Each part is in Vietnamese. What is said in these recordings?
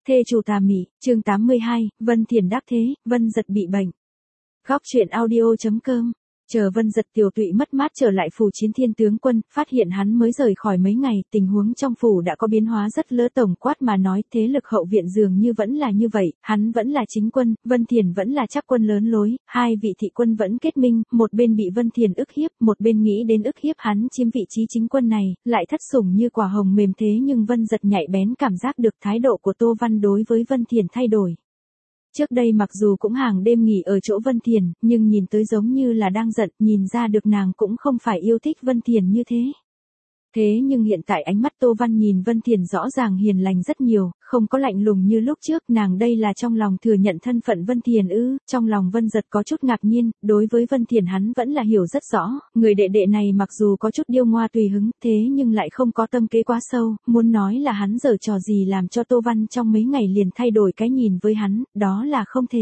Thê chủ tà mị, chương 82, Vân Thiền đắc thế, Vân Giật bị bệnh. Góc truyện audio.com. Chờ Vân Giật tiểu tụy mất mát trở lại phủ Chiến Thiên tướng quân, phát hiện hắn mới rời khỏi mấy ngày, tình huống trong phủ đã có biến hóa rất lớn. Tổng quát mà nói, thế lực hậu viện dường như vẫn là như vậy, hắn vẫn là chính quân, Vân Thiền vẫn là chắc quân lớn lối, hai vị thị quân vẫn kết minh, một bên bị Vân Thiền ức hiếp, một bên nghĩ đến ức hiếp hắn chiếm vị trí chính quân này, lại thất sủng như quả hồng mềm thế nhưng Vân Giật nhạy bén cảm giác được thái độ của Tô Văn đối với Vân Thiền thay đổi. Trước đây mặc dù cũng hàng đêm nghỉ ở chỗ Vân Thiền, nhưng nhìn tới giống như là đang giận, nhìn ra được nàng cũng không phải yêu thích Vân Thiền như thế. Thế nhưng hiện tại ánh mắt Tô Văn nhìn Vân Thiền rõ ràng hiền lành rất nhiều, không có lạnh lùng như lúc trước, nàng đây là trong lòng thừa nhận thân phận Vân Thiền ư? Trong lòng Vân Giật có chút ngạc nhiên, đối với Vân Thiền hắn vẫn là hiểu rất rõ, người đệ đệ này mặc dù có chút điêu ngoa tùy hứng, thế nhưng lại không có tâm kế quá sâu, muốn nói là hắn giở trò gì làm cho Tô Văn trong mấy ngày liền thay đổi cái nhìn với hắn, đó là không thể.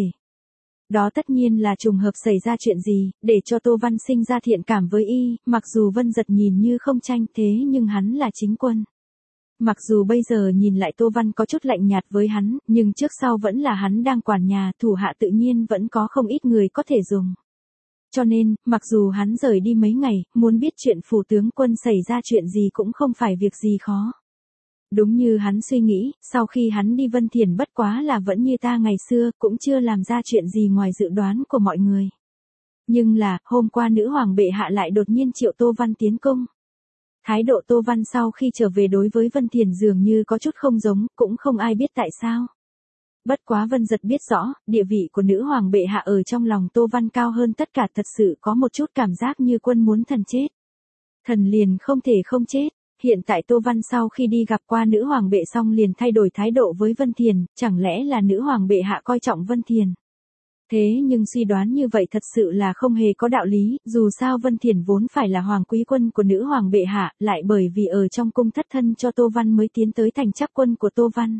Đó tất nhiên là trùng hợp xảy ra chuyện gì, để cho Tô Văn sinh ra thiện cảm với y, mặc dù Vân Giật nhìn như không tranh thế nhưng hắn là chính quân. Mặc dù bây giờ nhìn lại Tô Văn có chút lạnh nhạt với hắn, nhưng trước sau vẫn là hắn đang quản nhà, thủ hạ tự nhiên vẫn có không ít người có thể dùng. Cho nên, mặc dù hắn rời đi mấy ngày, muốn biết chuyện phủ tướng quân xảy ra chuyện gì cũng không phải việc gì khó. Đúng như hắn suy nghĩ, sau khi hắn đi Vân Thiền bất quá là vẫn như ta ngày xưa, cũng chưa làm ra chuyện gì ngoài dự đoán của mọi người. Nhưng là, hôm qua nữ hoàng bệ hạ lại đột nhiên triệu Tô Văn tiến cung. Thái độ Tô Văn sau khi trở về đối với Vân Thiền dường như có chút không giống, cũng không ai biết tại sao. Bất quá Vân Giật biết rõ, địa vị của nữ hoàng bệ hạ ở trong lòng Tô Văn cao hơn tất cả, thật sự có một chút cảm giác như quân muốn thần chết. Thần liền không thể không chết. Hiện tại Tô Văn sau khi đi gặp qua nữ hoàng bệ xong liền thay đổi thái độ với Vân Thiền, chẳng lẽ là nữ hoàng bệ hạ coi trọng Vân Thiền. Thế nhưng suy đoán như vậy thật sự là không hề có đạo lý, dù sao Vân Thiền vốn phải là hoàng quý quân của nữ hoàng bệ hạ, lại bởi vì ở trong cung thất thân cho Tô Văn mới tiến tới thành chắc quân của Tô Văn.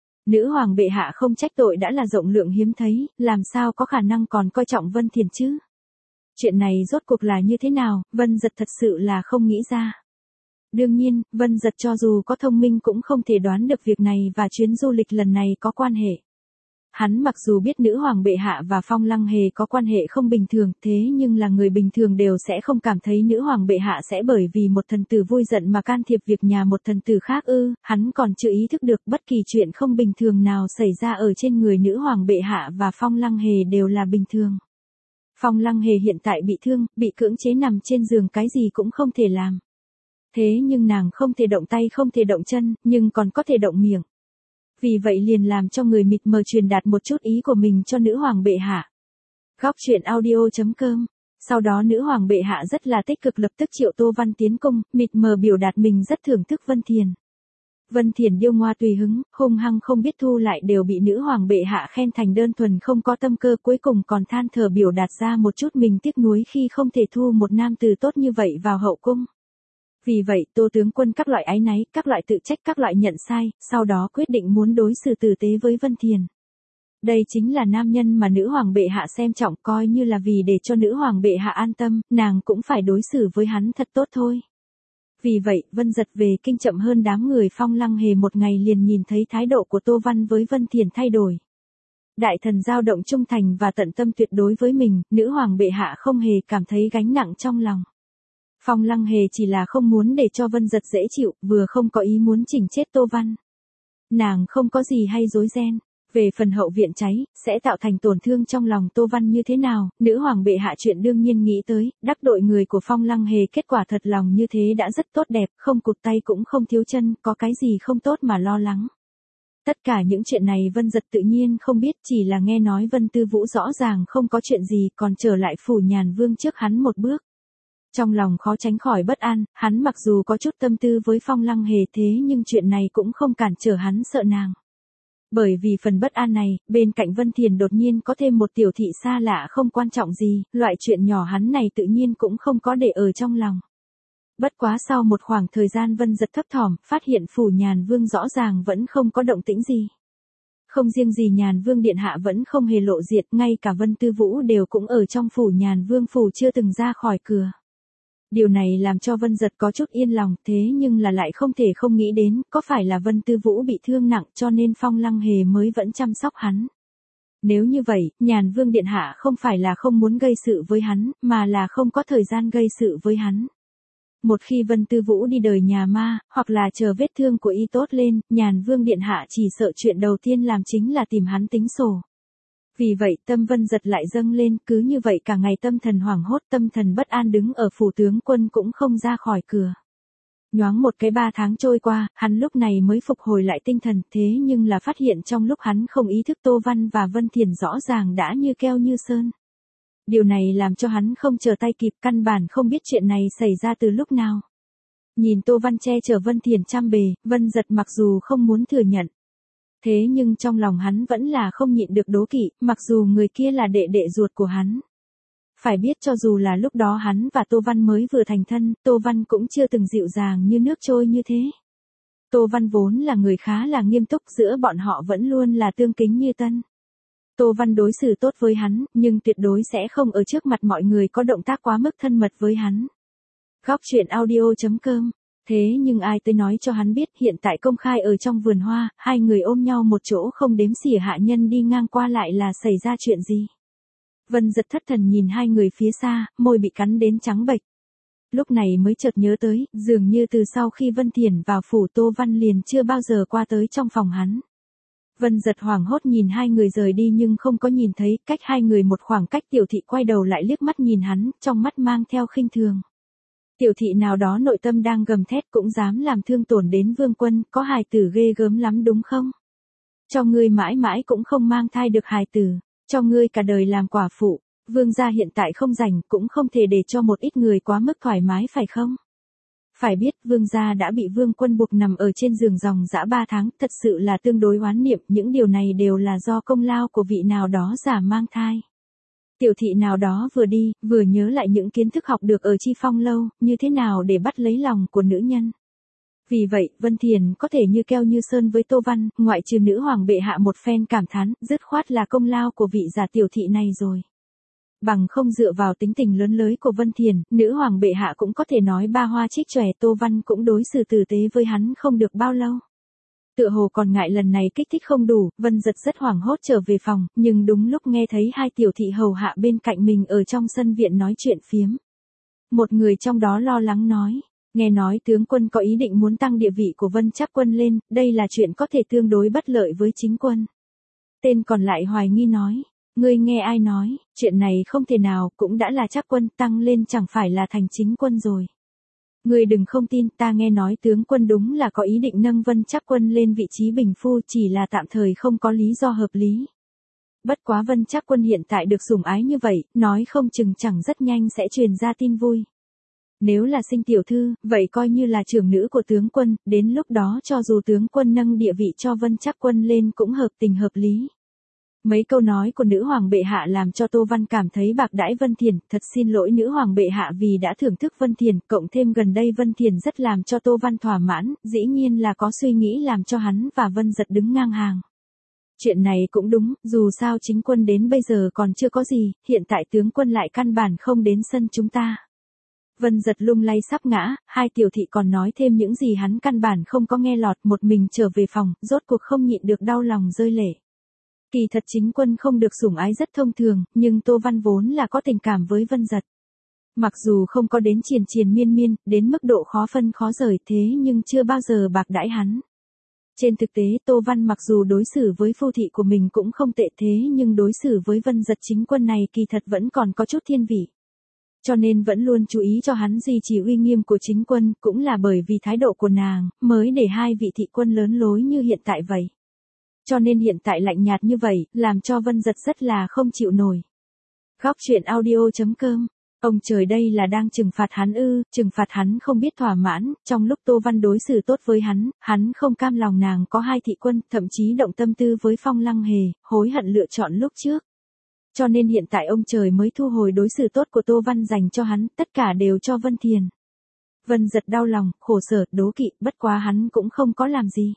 Nữ hoàng bệ hạ không trách tội đã là rộng lượng hiếm thấy, làm sao có khả năng còn coi trọng Vân Thiền chứ? Chuyện này rốt cuộc là như thế nào, Vân Giật thật sự là không nghĩ ra. Đương nhiên, Vân Giật cho dù có thông minh cũng không thể đoán được việc này và chuyến du lịch lần này có quan hệ. Hắn mặc dù biết nữ hoàng bệ hạ và Phong Lăng Hề có quan hệ không bình thường, thế nhưng là người bình thường đều sẽ không cảm thấy nữ hoàng bệ hạ sẽ bởi vì một thần tử vui giận mà can thiệp việc nhà một thần tử khác ư, hắn còn chưa ý thức được bất kỳ chuyện không bình thường nào xảy ra ở trên người nữ hoàng bệ hạ và Phong Lăng Hề đều là bình thường. Phong Lăng Hề hiện tại bị thương, bị cưỡng chế nằm trên giường cái gì cũng không thể làm. Thế nhưng nàng không thể động tay không thể động chân, nhưng còn có thể động miệng. Vì vậy liền làm cho người mịt mờ truyền đạt một chút ý của mình cho nữ hoàng bệ hạ. Góc truyện audio.com. Sau đó nữ hoàng bệ hạ rất là tích cực lập tức triệu Tô Văn tiến cung, mịt mờ biểu đạt mình rất thưởng thức Vân Thiền. Vân Thiền điêu ngoa tùy hứng, hung hăng không biết thu lại đều bị nữ hoàng bệ hạ khen thành đơn thuần không có tâm cơ, cuối cùng còn than thở biểu đạt ra một chút mình tiếc nuối khi không thể thu một nam tử tốt như vậy vào hậu cung. Vì vậy, Tô tướng quân các loại áy náy, các loại tự trách, các loại nhận sai, sau đó quyết định muốn đối xử tử tế với Vân Thiền. Đây chính là nam nhân mà nữ hoàng bệ hạ xem trọng, coi như là vì để cho nữ hoàng bệ hạ an tâm, nàng cũng phải đối xử với hắn thật tốt thôi. Vì vậy, Vân Giật về kinh chậm hơn đám người Phong Lăng Hề một ngày liền nhìn thấy thái độ của Tô Văn với Vân Thiền thay đổi. Đại thần dao động trung thành và tận tâm tuyệt đối với mình, nữ hoàng bệ hạ không hề cảm thấy gánh nặng trong lòng. Phong Lăng Hề chỉ là không muốn để cho Vân Giật dễ chịu, vừa không có ý muốn chỉnh chết Tô Văn. Nàng không có gì hay rối ren. Về phần hậu viện cháy, sẽ tạo thành tổn thương trong lòng Tô Văn như thế nào, nữ hoàng bệ hạ chuyện đương nhiên nghĩ tới, đắc tội người của Phong Lăng Hề kết quả thật lòng như thế đã rất tốt đẹp, không cụt tay cũng không thiếu chân, có cái gì không tốt mà lo lắng. Tất cả những chuyện này Vân Giật tự nhiên không biết, chỉ là nghe nói Vân Tư Vũ rõ ràng không có chuyện gì, còn trở lại phủ Nhàn Vương trước hắn một bước. Trong lòng khó tránh khỏi bất an, hắn mặc dù có chút tâm tư với Phong Lăng Hề thế nhưng chuyện này cũng không cản trở hắn sợ nàng. Bởi vì phần bất an này, bên cạnh Vân Thiền đột nhiên có thêm một tiểu thị xa lạ không quan trọng gì, loại chuyện nhỏ hắn này tự nhiên cũng không có để ở trong lòng. Bất quá sau một khoảng thời gian Vân Giật thấp thỏm, phát hiện phủ Nhàn Vương rõ ràng vẫn không có động tĩnh gì. Không riêng gì Nhàn Vương điện hạ vẫn không hề lộ diện, ngay cả Vân Tư Vũ đều cũng ở trong phủ Nhàn Vương phủ chưa từng ra khỏi cửa. Điều này làm cho Vân Giật có chút yên lòng, thế nhưng là lại không thể không nghĩ đến, có phải là Vân Tư Vũ bị thương nặng cho nên Phong Lăng Hề mới vẫn chăm sóc hắn. Nếu như vậy, Nhàn Vương Điện Hạ không phải là không muốn gây sự với hắn, mà là không có thời gian gây sự với hắn. Một khi Vân Tư Vũ đi đời nhà ma, hoặc là chờ vết thương của y tốt lên, Nhàn Vương Điện Hạ chỉ sợ chuyện đầu tiên làm chính là tìm hắn tính sổ. Vì vậy tâm Vân Giật lại dâng lên, cứ như vậy cả ngày tâm thần hoảng hốt, tâm thần bất an đứng ở phủ tướng quân cũng không ra khỏi cửa. Nhoáng một cái 3 tháng trôi qua, hắn lúc này mới phục hồi lại tinh thần, thế nhưng là phát hiện trong lúc hắn không ý thức Tô Văn và Vân Thiền rõ ràng đã như keo như sơn. Điều này làm cho hắn không chờ tay kịp, căn bản không biết chuyện này xảy ra từ lúc nào. Nhìn Tô Văn che chở Vân Thiền trăm bề, Vân Giật mặc dù không muốn thừa nhận. Thế nhưng trong lòng hắn vẫn là không nhịn được đố kỵ, mặc dù người kia là đệ đệ ruột của hắn. Phải biết cho dù là lúc đó hắn và Tô Văn mới vừa thành thân, Tô Văn cũng chưa từng dịu dàng như nước trôi như thế. Tô Văn vốn là người khá là nghiêm túc, giữa bọn họ vẫn luôn là tương kính như tân. Tô Văn đối xử tốt với hắn, nhưng tuyệt đối sẽ không ở trước mặt mọi người có động tác quá mức thân mật với hắn. Góc truyện audio.com. Thế nhưng ai tới nói cho hắn biết hiện tại công khai ở trong vườn hoa, hai người ôm nhau một chỗ không đếm xỉa hạ nhân đi ngang qua lại là xảy ra chuyện gì. Vân Giật thất thần nhìn hai người phía xa, môi bị cắn đến trắng bệch. Lúc này mới chợt nhớ tới, dường như từ sau khi Vân Thiển vào phủ Tô Văn liền chưa bao giờ qua tới trong phòng hắn. Vân Giật hoảng hốt nhìn hai người rời đi nhưng không có nhìn thấy, cách hai người một khoảng cách Tiểu Thị quay đầu lại liếc mắt nhìn hắn, trong mắt mang theo khinh thường. Tiểu Thị nào đó nội tâm đang gầm thét cũng dám làm thương tổn đến Vương Quân, có hài tử ghê gớm lắm đúng không? Cho ngươi mãi mãi cũng không mang thai được hài tử, cho ngươi cả đời làm quả phụ, Vương gia hiện tại không rảnh cũng không thể để cho một ít người quá mức thoải mái phải không? Phải biết Vương gia đã bị Vương Quân buộc nằm ở trên giường dòng dã 3 tháng, thật sự là tương đối oán niệm, những điều này đều là do công lao của vị nào đó giả mang thai. Tiểu Thị nào đó vừa đi, vừa nhớ lại những kiến thức học được ở Chi Phong lâu, như thế nào để bắt lấy lòng của nữ nhân. Vì vậy, Vân Thiền có thể như keo như sơn với Tô Văn, ngoại trừ nữ hoàng bệ hạ một phen cảm thán, dứt khoát là công lao của vị giả Tiểu Thị này rồi. Bằng không dựa vào tính tình lớn lới của Vân Thiền, nữ hoàng bệ hạ cũng có thể nói ba hoa trích chòe, Tô Văn cũng đối xử tử tế với hắn không được bao lâu. Tựa hồ còn ngại lần này kích thích không đủ, Vân Giật rất hoảng hốt trở về phòng, nhưng đúng lúc nghe thấy hai tiểu thị hầu hạ bên cạnh mình ở trong sân viện nói chuyện phiếm. Một người trong đó lo lắng nói, nghe nói tướng quân có ý định muốn tăng địa vị của Vân Trác Quân lên, đây là chuyện có thể tương đối bất lợi với chính quân. Tên còn lại hoài nghi nói, ngươi nghe ai nói, chuyện này không thể nào, cũng đã là Trác Quân tăng lên chẳng phải là thành chính quân rồi. Ngươi đừng không tin, ta nghe nói tướng quân đúng là có ý định nâng Vân Trác Quân lên vị trí bình phu, chỉ là tạm thời không có lý do hợp lý. Bất quá Vân Trác Quân hiện tại được sủng ái như vậy, nói không chừng chẳng rất nhanh sẽ truyền ra tin vui. Nếu là sinh tiểu thư, vậy coi như là trưởng nữ của tướng quân, đến lúc đó cho dù tướng quân nâng địa vị cho Vân Trác Quân lên cũng hợp tình hợp lý. Mấy câu nói của nữ hoàng bệ hạ làm cho Tô Văn cảm thấy bạc đãi Vân Thiền, thật xin lỗi nữ hoàng bệ hạ vì đã thưởng thức Vân Thiền, cộng thêm gần đây Vân Thiền rất làm cho Tô Văn thỏa mãn, dĩ nhiên là có suy nghĩ làm cho hắn và Vân Giật đứng ngang hàng. Chuyện này cũng đúng, dù sao chính quân đến bây giờ còn chưa có gì, hiện tại tướng quân lại căn bản không đến sân chúng ta. Vân Giật lung lay sắp ngã, hai tiểu thị còn nói thêm những gì hắn căn bản không có nghe lọt, một mình trở về phòng, rốt cuộc không nhịn được đau lòng rơi lệ. Kỳ thật chính quân không được sủng ái rất thông thường, nhưng Tô Văn vốn là có tình cảm với Vân Giật. Mặc dù không có đến triền triền miên miên, đến mức độ khó phân khó rời thế nhưng chưa bao giờ bạc đãi hắn. Trên thực tế Tô Văn mặc dù đối xử với phu thị của mình cũng không tệ thế nhưng đối xử với Vân Giật chính quân này kỳ thật vẫn còn có chút thiên vị. Cho nên vẫn luôn chú ý cho hắn duy trì uy nghiêm của chính quân, cũng là bởi vì thái độ của nàng, mới để hai vị thị quân lớn lối như hiện tại vậy. Cho nên hiện tại lạnh nhạt như vậy, làm cho Vân Giật rất là không chịu nổi. Góc truyện audio.com. Ông trời đây là đang trừng phạt hắn ư, trừng phạt hắn không biết thỏa mãn, trong lúc Tô Văn đối xử tốt với hắn không cam lòng nàng có hai thị quân, thậm chí động tâm tư với Phong Lăng Hề, hối hận lựa chọn lúc trước. Cho nên hiện tại ông trời mới thu hồi đối xử tốt của Tô Văn dành cho hắn, tất cả đều cho Vân Thiền. Vân Giật đau lòng, khổ sở, đố kỵ, bất quá hắn cũng không có làm gì.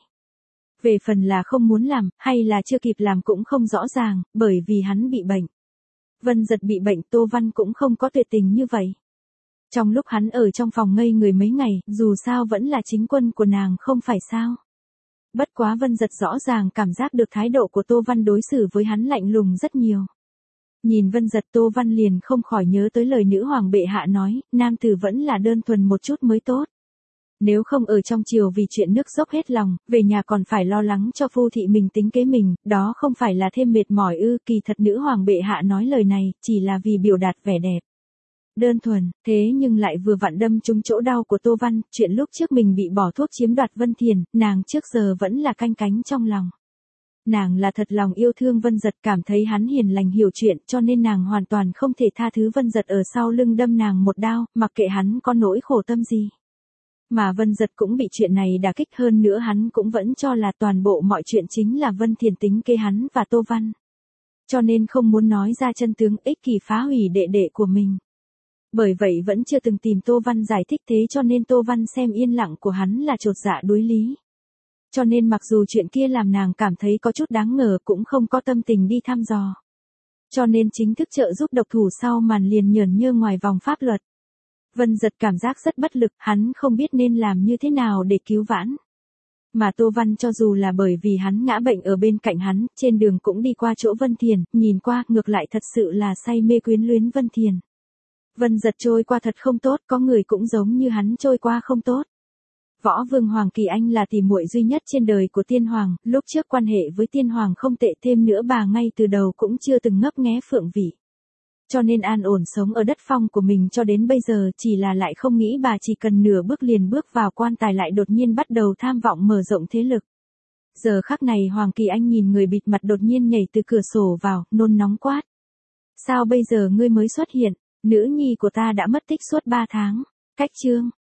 Về phần là không muốn làm, hay là chưa kịp làm cũng không rõ ràng, bởi vì hắn bị bệnh. Vân Giật bị bệnh Tô Văn cũng không có tuyệt tình như vậy. Trong lúc hắn ở trong phòng ngây người mấy ngày, dù sao vẫn là chính quân của nàng không phải sao. Bất quá Vân Giật rõ ràng cảm giác được thái độ của Tô Văn đối xử với hắn lạnh lùng rất nhiều. Nhìn Vân Giật, Tô Văn liền không khỏi nhớ tới lời nữ hoàng bệ hạ nói, nam tử vẫn là đơn thuần một chút mới tốt. Nếu không ở trong triều vì chuyện nước dốc hết lòng, về nhà còn phải lo lắng cho phu thị mình tính kế mình, đó không phải là thêm mệt mỏi ư? Kỳ thật nữ hoàng bệ hạ nói lời này, chỉ là vì biểu đạt vẻ đẹp. Đơn thuần, thế nhưng lại vừa vặn đâm trúng chỗ đau của Tô Văn, chuyện lúc trước mình bị bỏ thuốc chiếm đoạt Vân Thiền, nàng trước giờ vẫn là canh cánh trong lòng. Nàng là thật lòng yêu thương Vân Giật, cảm thấy hắn hiền lành hiểu chuyện, cho nên nàng hoàn toàn không thể tha thứ Vân Giật ở sau lưng đâm nàng một đao, mặc kệ hắn có nỗi khổ tâm gì. Mà Vân Giật cũng bị chuyện này đả kích, hơn nữa hắn cũng vẫn cho là toàn bộ mọi chuyện chính là Vân Thiền tính kế hắn và Tô Văn. Cho nên không muốn nói ra chân tướng, ích kỷ phá hủy đệ đệ của mình. Bởi vậy vẫn chưa từng tìm Tô Văn giải thích, thế cho nên Tô Văn xem yên lặng của hắn là chột dạ đối lý. Cho nên mặc dù chuyện kia làm nàng cảm thấy có chút đáng ngờ, cũng không có tâm tình đi thăm dò. Cho nên chính thức trợ giúp độc thủ sau màn liền nhởn nhơ ngoài vòng pháp luật. Vân Giật cảm giác rất bất lực, hắn không biết nên làm như thế nào để cứu vãn. Mà Tô Văn cho dù là bởi vì hắn ngã bệnh ở bên cạnh hắn, trên đường cũng đi qua chỗ Vân Thiền, nhìn qua ngược lại thật sự là say mê quyến luyến Vân Thiền. Vân Giật trôi qua thật không tốt, có người cũng giống như hắn trôi qua không tốt. Võ Vương Hoàng Kỳ Anh là tỷ muội duy nhất trên đời của Tiên Hoàng, lúc trước quan hệ với Tiên Hoàng không tệ, thêm nữa bà ngay từ đầu cũng chưa từng ngấp nghé phượng vị. Cho nên an ổn sống ở đất phong của mình cho đến bây giờ, chỉ là lại không nghĩ bà chỉ cần nửa bước liền bước vào quan tài lại đột nhiên bắt đầu tham vọng mở rộng thế lực. Giờ khắc này Hoàng Kỳ Anh nhìn người bịt mặt đột nhiên nhảy từ cửa sổ vào, nôn nóng quát. Sao bây giờ ngươi mới xuất hiện, nữ nhi của ta đã mất tích suốt 3 tháng, cách chương.